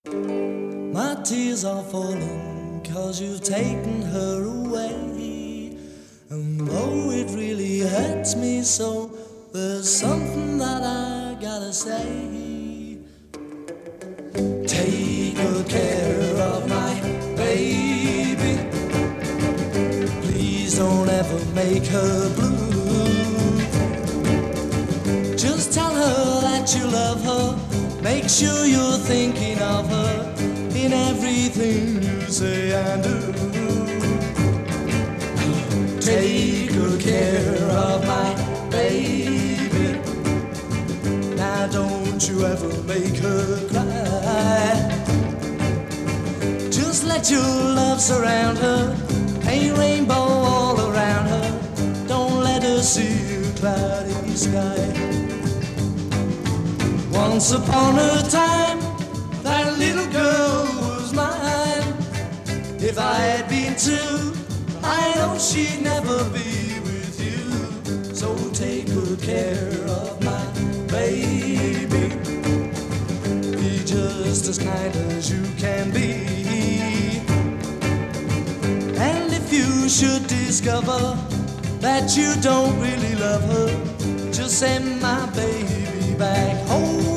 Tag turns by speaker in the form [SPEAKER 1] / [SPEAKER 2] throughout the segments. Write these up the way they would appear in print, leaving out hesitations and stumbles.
[SPEAKER 1] My tears are falling 'cause you've taken her away. And though it really hurts me so, there's something that I gotta say. Take good care of my baby. Please don't ever make her blue. Just tell her that you love her. Make sure you're thinking of her in everything you say and do. Take good care of my baby. Now don't you ever make her cry. Just let your love surround her. Paint rainbow all around her. Don't let her see a cloudy sky. Once upon a time, that little girl was mine. If I had been two, I know she'd never be with you. So take good care of my baby. Be just as kind as you can be. And if you should discover that you don't really love her, just send my baby back home.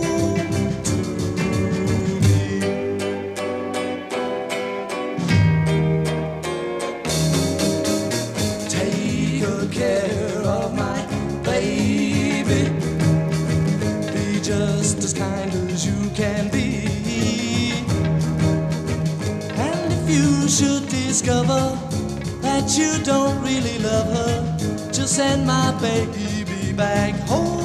[SPEAKER 1] Care of my baby. Be just as kind as you can be. And if you should discover that you don't really love her, just send my baby back home.